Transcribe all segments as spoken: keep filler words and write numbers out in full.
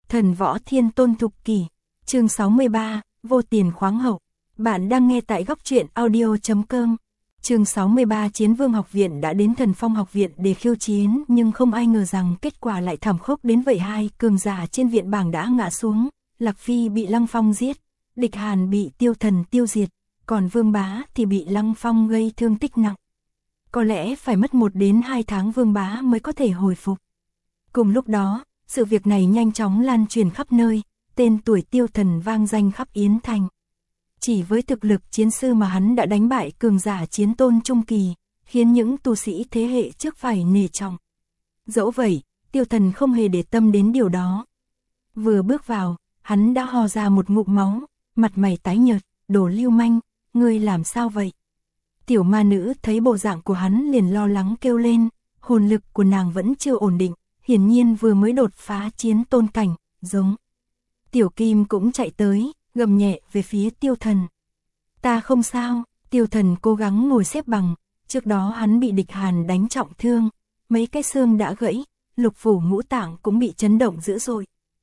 Thần võ thiên tôn thục kỷ, chương sáu mươi ba, vô tiền khoáng hậu. Bạn đang nghe tại góc truyện audio chấm com. Chương sáu mươi ba, Chiến Vương học viện đã đến Thần Phong học viện để khiêu chiến, nhưng không ai ngờ rằng kết quả lại thảm khốc đến vậy. Hai cường giả trên viện bảng đã ngã xuống, Lạc Phi bị Lăng Phong giết, Địch Hàn bị Tiêu Thần tiêu diệt, còn Vương Bá thì bị Lăng Phong gây thương tích nặng. Có lẽ phải mất một đến hai tháng Vương Bá mới có thể hồi phục. Cùng lúc đó, sự việc này nhanh chóng lan truyền khắp nơi, tên tuổi Tiêu Thần vang danh khắp Yến Thành. Chỉ với thực lực chiến sư mà hắn đã đánh bại cường giả chiến tôn trung kỳ, khiến những tu sĩ thế hệ trước phải nể trọng. Dẫu vậy, Tiêu Thần không hề để tâm đến điều đó. Vừa bước vào, hắn đã ho ra một ngụm máu, mặt mày tái nhợt, đồ lưu manh, ngươi làm sao vậy? Tiểu ma nữ thấy bộ dạng của hắn liền lo lắng kêu lên, hồn lực của nàng vẫn chưa ổn định, hiển nhiên vừa mới đột phá chiến tôn cảnh, giống. Tiểu Kim cũng chạy tới, gầm nhẹ về phía Tiêu Thần. Ta không sao, Tiêu Thần cố gắng ngồi xếp bằng, trước đó hắn bị Địch Hàn đánh trọng thương, mấy cái xương đã gãy, lục phủ ngũ tạng cũng bị chấn động dữ dội.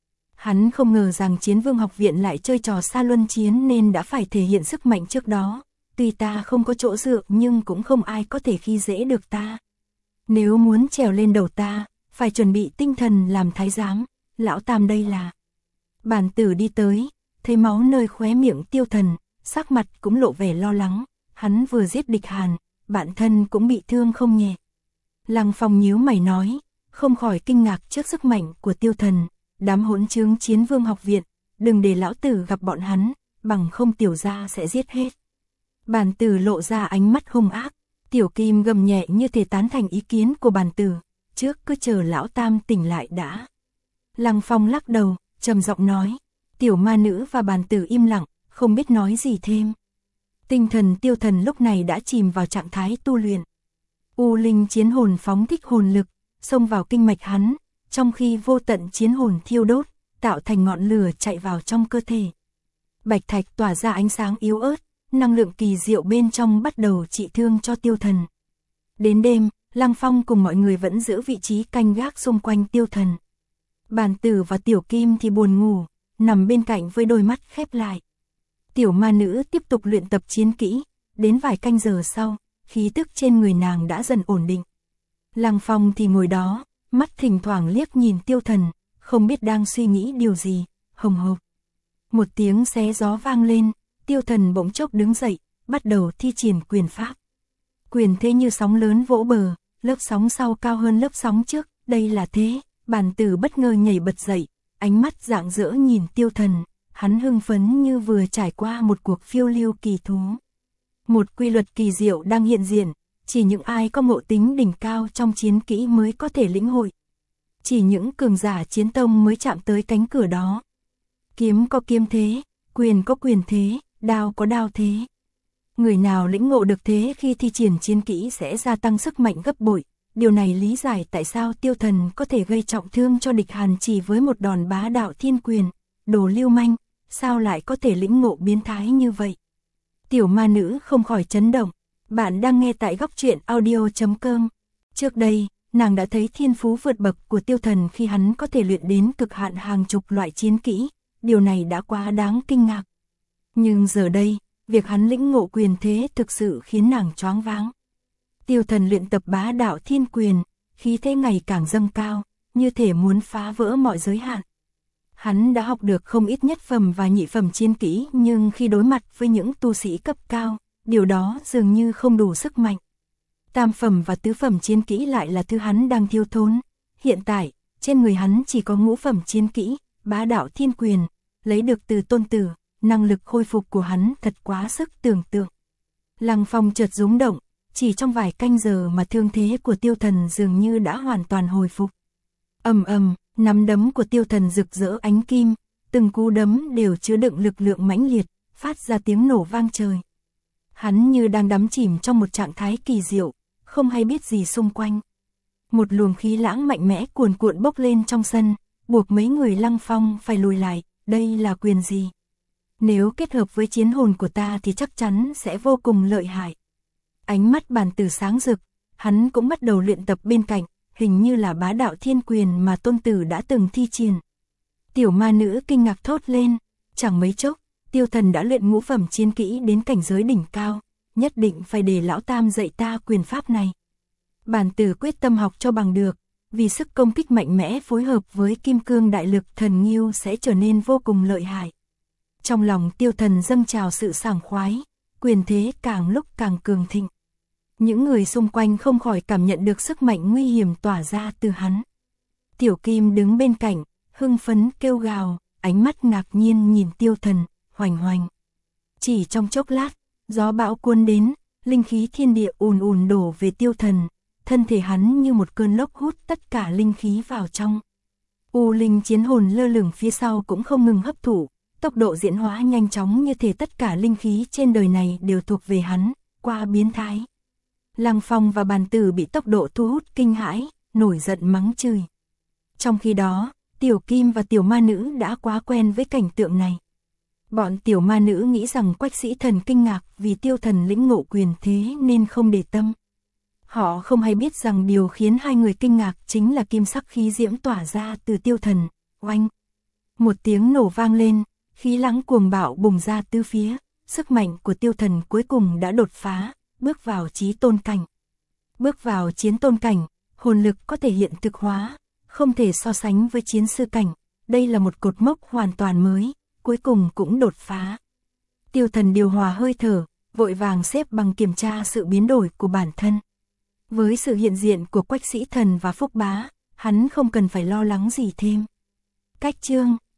Hắn không ngờ rằng Chiến Vương học viện lại chơi trò xa luân chiến nên đã phải thể hiện sức mạnh trước đó. Tuy ta không có chỗ dựa nhưng cũng không ai có thể khi dễ được ta. Nếu muốn trèo lên đầu ta, phải chuẩn bị tinh thần làm thái giám, lão tam đây là. Bản tử đi tới, thấy máu nơi khóe miệng Tiêu Thần, sắc mặt cũng lộ vẻ lo lắng, hắn vừa giết Địch Hàn, bản thân cũng bị thương không nhẹ. Lăng Phong nhíu mày nói, không khỏi kinh ngạc trước sức mạnh của Tiêu Thần, đám hỗn trướng Chiến Vương học viện, đừng để lão tử gặp bọn hắn, bằng không tiểu gia sẽ giết hết. Bản tử lộ ra ánh mắt hung ác, Tiểu Kim gầm nhẹ như thể tán thành ý kiến của bản tử, trước cứ chờ lão tam tỉnh lại đã. Lăng Phong lắc đầu, trầm giọng nói, tiểu ma nữ và bản tử im lặng, không biết nói gì thêm. Tinh thần Tiêu Thần lúc này đã chìm vào trạng thái tu luyện. U linh chiến hồn phóng thích hồn lực, xông vào kinh mạch hắn, trong khi vô tận chiến hồn thiêu đốt, tạo thành ngọn lửa chạy vào trong cơ thể. Bạch thạch tỏa ra ánh sáng yếu ớt, năng lượng kỳ diệu bên trong bắt đầu trị thương cho Tiêu Thần. Đến đêm, Lăng Phong cùng mọi người vẫn giữ vị trí canh gác xung quanh Tiêu Thần. Bản tử và Tiểu Kim thì buồn ngủ, nằm bên cạnh với đôi mắt khép lại. Tiểu ma nữ tiếp tục luyện tập chiến kỹ, đến vài canh giờ sau, khí tức trên người nàng đã dần ổn định. Lăng Phong thì ngồi đó, mắt thỉnh thoảng liếc nhìn Tiêu Thần, không biết đang suy nghĩ điều gì, hồng hộc. Một tiếng xé gió vang lên, Tiêu Thần bỗng chốc đứng dậy, bắt đầu thi triển quyền pháp. Quyền thế như sóng lớn vỗ bờ, lớp sóng sau cao hơn lớp sóng trước, đây là thế. Bản tử bất ngờ nhảy bật dậy, ánh mắt rạng rỡ nhìn Tiêu Thần, hắn hưng phấn như vừa trải qua một cuộc phiêu lưu kỳ thú. Một quy luật kỳ diệu đang hiện diện, chỉ những ai có ngộ tính đỉnh cao trong chiến kỹ mới có thể lĩnh hội. Chỉ những cường giả chiến tông mới chạm tới cánh cửa đó. Kiếm có kiếm thế, quyền có quyền thế, đao có đao thế. Người nào lĩnh ngộ được thế khi thi triển chiến kỹ sẽ gia tăng sức mạnh gấp bội. Điều này lý giải tại sao Tiêu Thần có thể gây trọng thương cho Địch Hàn chỉ với một đòn bá đạo thiên quyền. Đồ lưu manh, sao lại có thể lĩnh ngộ biến thái như vậy? Tiểu ma nữ không khỏi chấn động. Bạn đang nghe tại góc truyện audio chấm com. Trước đây, nàng đã thấy thiên phú vượt bậc của Tiêu Thần khi hắn có thể luyện đến cực hạn hàng chục loại chiến kỹ. Điều này đã quá đáng kinh ngạc. Nhưng giờ đây, việc hắn lĩnh ngộ quyền thế thực sự khiến nàng choáng váng. Tiêu Thần luyện tập bá đạo thiên quyền, khí thế ngày càng dâng cao, như thể muốn phá vỡ mọi giới hạn. Hắn đã học được không ít nhất phẩm và nhị phẩm chiến kỹ, nhưng khi đối mặt với những tu sĩ cấp cao, điều đó dường như không đủ sức mạnh. Tam phẩm và tứ phẩm chiến kỹ lại là thứ hắn đang thiếu thốn. Hiện tại, trên người hắn chỉ có ngũ phẩm chiến kỹ, bá đạo thiên quyền, lấy được từ tôn tử, năng lực khôi phục của hắn thật quá sức tưởng tượng. Lăng Phong chợt rúng động. Chỉ trong vài canh giờ mà thương thế của Tiêu Thần dường như đã hoàn toàn hồi phục. Ầm ầm, nắm đấm của Tiêu Thần rực rỡ ánh kim, từng cú đấm đều chứa đựng lực lượng mãnh liệt, phát ra tiếng nổ vang trời. Hắn như đang đắm chìm trong một trạng thái kỳ diệu, không hay biết gì xung quanh. Một luồng khí lãng mạnh mẽ cuồn cuộn bốc lên trong sân, buộc mấy người Lăng Phong phải lùi lại, đây là quyền gì? Nếu kết hợp với chiến hồn của ta thì chắc chắn sẽ vô cùng lợi hại. Ánh mắt bản tử sáng rực, hắn cũng bắt đầu luyện tập bên cạnh, hình như là bá đạo thiên quyền mà tôn tử đã từng thi triển. Tiểu ma nữ kinh ngạc thốt lên, chẳng mấy chốc, Tiêu Thần đã luyện ngũ phẩm chiến kỹ đến cảnh giới đỉnh cao, nhất định phải để lão tam dạy ta quyền pháp này. Bản tử quyết tâm học cho bằng được, vì sức công kích mạnh mẽ phối hợp với kim cương đại lực thần nghiêu sẽ trở nên vô cùng lợi hại. Trong lòng Tiêu Thần dâng trào sự sảng khoái, quyền thế càng lúc càng cường thịnh. Những người xung quanh không khỏi cảm nhận được sức mạnh nguy hiểm tỏa ra từ hắn. Tiểu Kim đứng bên cạnh, hưng phấn kêu gào, ánh mắt ngạc nhiên nhìn Tiêu Thần, hoành hoành. Chỉ trong chốc lát, gió bão cuốn đến, linh khí thiên địa ùn ùn đổ về Tiêu Thần, thân thể hắn như một cơn lốc hút tất cả linh khí vào trong. U linh chiến hồn lơ lửng phía sau cũng không ngừng hấp thụ, tốc độ diễn hóa nhanh chóng như thể tất cả linh khí trên đời này đều thuộc về hắn, qua biến thái. Lăng Phong và Bàn Tử bị tốc độ thu hút kinh hãi, nổi giận mắng chửi. Trong khi đó, Tiểu Kim và Tiểu Ma Nữ đã quá quen với cảnh tượng này. Bọn Tiểu Ma Nữ nghĩ rằng Quách Sĩ Thần kinh ngạc vì Tiêu Thần lĩnh ngộ quyền thế nên không để tâm. Họ không hay biết rằng điều khiến hai người kinh ngạc chính là kim sắc khí diễm tỏa ra từ Tiêu Thần. Oanh! Một tiếng nổ vang lên, khí lãng cuồng bạo bùng ra tứ phía, sức mạnh của Tiêu Thần cuối cùng đã đột phá, bước vào chí tôn cảnh. Bước vào chiến tôn cảnh, hồn lực có thể hiện thực hóa, không thể so sánh với chiến sư cảnh, đây là một cột mốc hoàn toàn mới, cuối cùng cũng đột phá. Tiêu Thần điều hòa hơi thở, vội vàng xếp bằng kiểm tra sự biến đổi của bản thân. Với sự hiện diện của Quách Sĩ Thần và Phúc Bá, hắn không cần phải lo lắng gì thêm. Cách chương